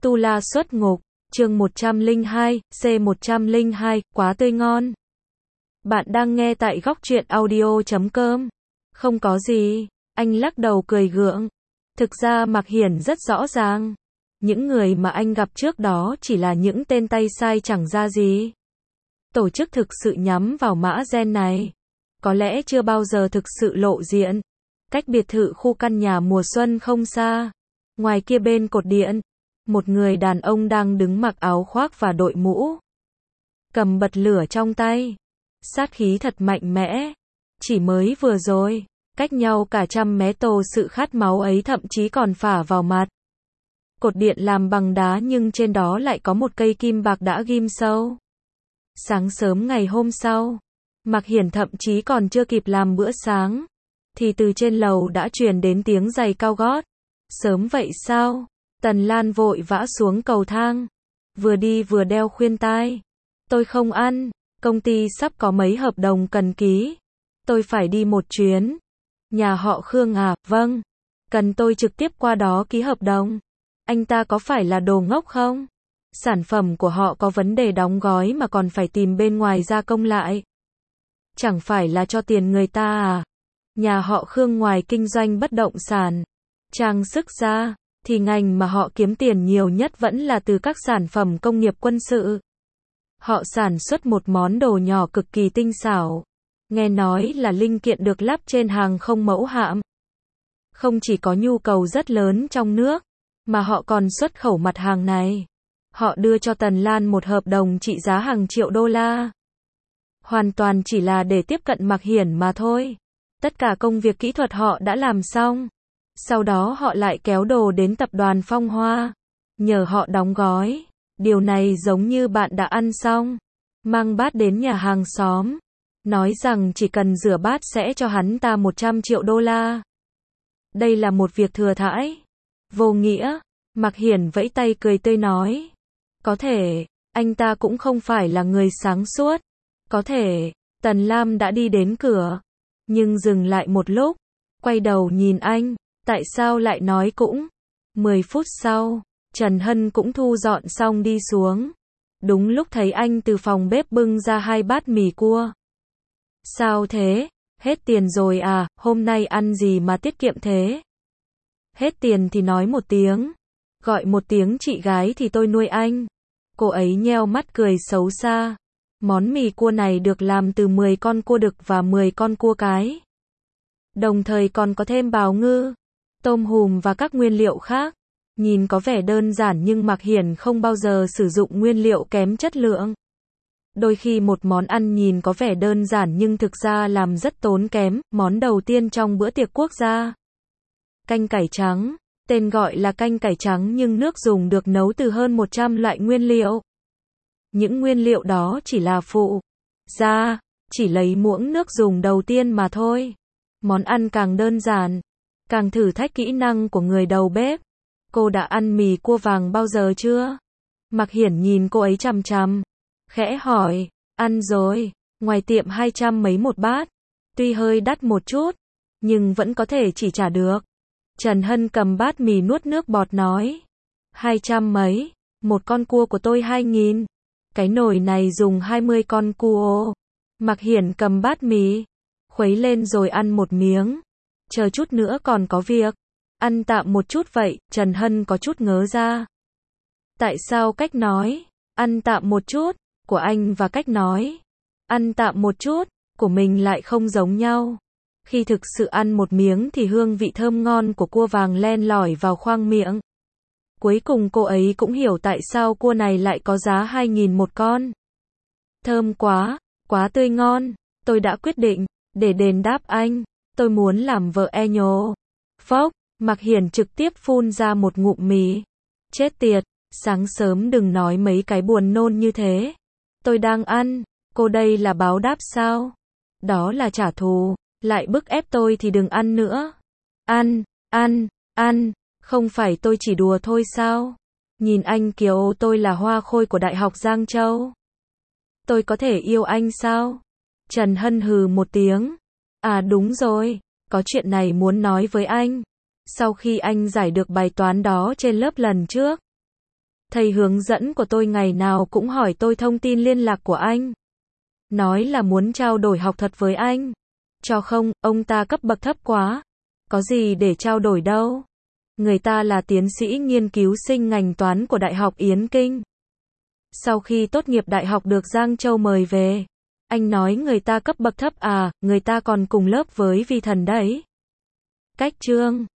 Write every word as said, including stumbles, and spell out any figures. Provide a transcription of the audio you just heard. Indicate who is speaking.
Speaker 1: Tu La xuất ngục, chương một trăm lẻ hai, C một trăm lẻ hai, quá tươi ngon. Bạn đang nghe tại góc truyện audio chấm com. Không có gì, anh lắc đầu cười gượng. Thực ra Mạc Hiển rất rõ ràng. Những người mà anh gặp trước đó chỉ là những tên tay sai chẳng ra gì. Tổ chức thực sự nhắm vào mã gen này. Có lẽ chưa bao giờ thực sự lộ diện. Cách biệt thự khu căn nhà mùa xuân không xa. Ngoài kia bên cột điện, một người đàn ông đang đứng mặc áo khoác và đội mũ. Cầm bật lửa trong tay. Sát khí thật mạnh mẽ. Chỉ mới vừa rồi, cách nhau cả trăm mét tô sự khát máu ấy thậm chí còn phả vào mặt. Cột điện làm bằng đá nhưng trên đó lại có một cây kim bạc đã ghim sâu. Sáng sớm ngày hôm sau, Mạc Hiển thậm chí còn chưa kịp làm bữa sáng, thì từ trên lầu đã truyền đến tiếng giày cao gót. Sớm vậy sao? Tần Lan vội vã xuống cầu thang, vừa đi vừa đeo khuyên tai. Tôi không ăn, công ty sắp có mấy hợp đồng cần ký. Tôi phải đi một chuyến. Nhà họ Khương à, vâng. Cần tôi trực tiếp qua đó ký hợp đồng. Anh ta có phải là đồ ngốc không? Sản phẩm của họ có vấn đề đóng gói mà còn phải tìm bên ngoài gia công lại. Chẳng phải là cho tiền người ta à? Nhà họ Khương ngoài kinh doanh bất động sản, trang sức ra, thì ngành mà họ kiếm tiền nhiều nhất vẫn là từ các sản phẩm công nghiệp quân sự. Họ sản xuất một món đồ nhỏ cực kỳ tinh xảo. Nghe nói là linh kiện được lắp trên hàng không mẫu hạm. Không chỉ có nhu cầu rất lớn trong nước, mà họ còn xuất khẩu mặt hàng này. Họ đưa cho Tần Lan một hợp đồng trị giá hàng triệu đô la. Hoàn toàn chỉ là để tiếp cận Mạc Hiển mà thôi. Tất cả công việc kỹ thuật họ đã làm xong. Sau đó họ lại kéo đồ đến tập đoàn Phong Hoa, nhờ họ đóng gói. Điều này giống như bạn đã ăn xong, mang bát đến nhà hàng xóm, nói rằng chỉ cần rửa bát sẽ cho hắn ta một trăm triệu đô la. Đây là một việc thừa thãi, vô nghĩa. Mạc Hiển vẫy tay cười tươi nói. Có thể, anh ta cũng không phải là người sáng suốt. Có thể, Tần Lam đã đi đến cửa, nhưng dừng lại một lúc, quay đầu nhìn anh. Tại sao lại nói cũng? Mười phút sau, Trần Hân cũng thu dọn xong đi xuống. Đúng lúc thấy anh từ phòng bếp bưng ra hai bát mì cua. Sao thế? Hết tiền rồi à? Hôm nay ăn gì mà tiết kiệm thế? Hết tiền thì nói một tiếng. Gọi một tiếng chị gái thì tôi nuôi anh. Cô ấy nheo mắt cười xấu xa. Món mì cua này được làm từ mười con cua đực và mười con cua cái. Đồng thời còn có thêm bào ngư, tôm hùm và các nguyên liệu khác. Nhìn có vẻ đơn giản nhưng Mạc Hiển không bao giờ sử dụng nguyên liệu kém chất lượng. Đôi khi một món ăn nhìn có vẻ đơn giản nhưng thực ra làm rất tốn kém. Món đầu tiên trong bữa tiệc quốc gia. Canh cải trắng. Tên gọi là canh cải trắng nhưng nước dùng được nấu từ hơn một trăm loại nguyên liệu. Những nguyên liệu đó chỉ là phụ gia, chỉ lấy muỗng nước dùng đầu tiên mà thôi. Món ăn càng đơn giản, càng thử thách kỹ năng của người đầu bếp. Cô đã ăn mì cua vàng bao giờ chưa? Mạc Hiển nhìn cô ấy chằm chằm, khẽ hỏi. Ăn rồi, ngoài tiệm hai trăm mấy một bát. Tuy hơi đắt một chút, nhưng vẫn có thể chỉ trả được. Trần Hân cầm bát mì nuốt nước bọt nói. Hai trăm mấy, một con cua của tôi hai nghìn. Cái nồi này dùng hai mươi con cua. Mạc Hiển cầm bát mì, khuấy lên rồi ăn một miếng. Chờ chút nữa còn có việc. Ăn tạm một chút vậy, Trần Hân có chút ngớ ra. Tại sao cách nói, ăn tạm một chút, của anh và cách nói, ăn tạm một chút, của mình lại không giống nhau. Khi thực sự ăn một miếng thì hương vị thơm ngon của cua vàng len lỏi vào khoang miệng. Cuối cùng cô ấy cũng hiểu tại sao cua này lại có giá hai nghìn một con. Thơm quá, quá tươi ngon. Tôi đã quyết định, để đền đáp anh, tôi muốn làm vợ e nhô. Phốc, Mạc Hiển trực tiếp phun ra một ngụm mì. Chết tiệt, sáng sớm đừng nói mấy cái buồn nôn như thế. Tôi đang ăn, cô đây là báo đáp sao? Đó là trả thù, lại bức ép tôi thì đừng ăn nữa. Ăn, ăn, ăn, không phải tôi chỉ đùa thôi sao? Nhìn anh kiểu tôi là hoa khôi của Đại học Giang Châu. Tôi có thể yêu anh sao? Trần Hân hừ một tiếng. À đúng rồi, có chuyện này muốn nói với anh. Sau khi anh giải được bài toán đó trên lớp lần trước, Thầy hướng dẫn của tôi ngày nào cũng hỏi tôi thông tin liên lạc của anh. Nói là muốn trao đổi học thuật với anh. Cho không, ông ta cấp bậc thấp quá. Có gì để trao đổi đâu. Người ta là tiến sĩ nghiên cứu sinh ngành toán của Đại học Yến Kinh. Sau khi tốt nghiệp đại học được Giang Châu mời về. Anh nói người ta cấp bậc thấp à, người ta còn cùng lớp với Vi Thần đấy. Cách chương